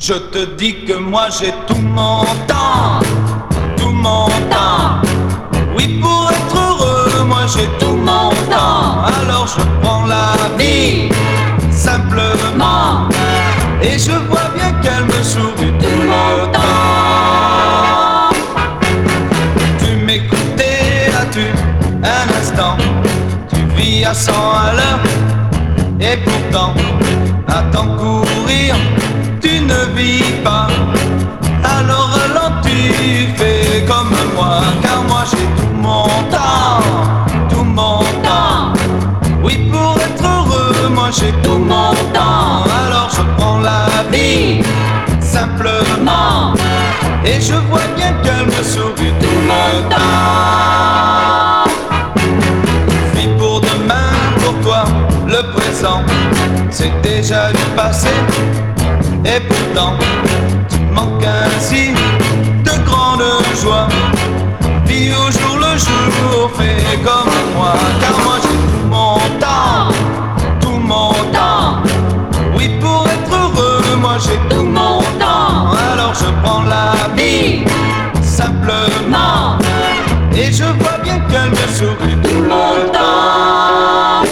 Je te dis que moi j'ai tout mon temps, tout mon temps. Oui, pour être heureux, moi j'ai tout mon temps. Alors je prends la vie simplement, et je vois bien qu'elle me sourit tout le temps. Tu m'écoutais, as-tu un instant? Tu vis à 100 à l'heure, et pourtant, à t'en courir, tu ne vis pas. Alors ralentis, fais comme moi, car moi j'ai tout mon temps, tout mon temps. Oui, pour être heureux, moi j'ai tout mon temps. Alors je prends la vie simplement, et je vois bien qu'elle me sourit tout le temps. Vis pour demain, pour toi, le présent, c'est déjà du passé. Et pourtant, tu manques ainsi de grande joie. Vis au jour le jour, fais comme moi, car moi j'ai tout mon temps, tout mon temps. Oui, pour être heureux, moi j'ai tout mon temps. Alors je prends la vie simplement, et je vois bien qu'elle me sourit tout le temps.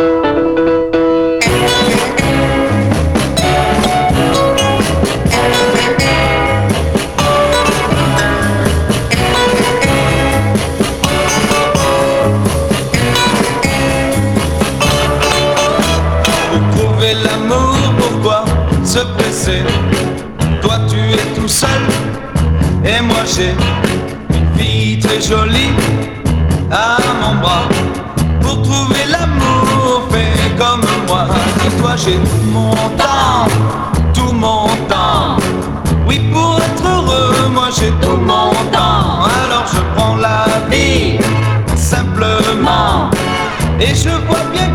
L'amour, pourquoi se presser? Toi tu es tout seul, et moi j'ai une fille très jolie à mon bras. Pour trouver l'amour, fais comme moi. Et toi j'ai tout mon temps, tout mon temps. Oui, pour être heureux, moi j'ai tout mon temps. Alors je prends la vie simplement, et je vois bien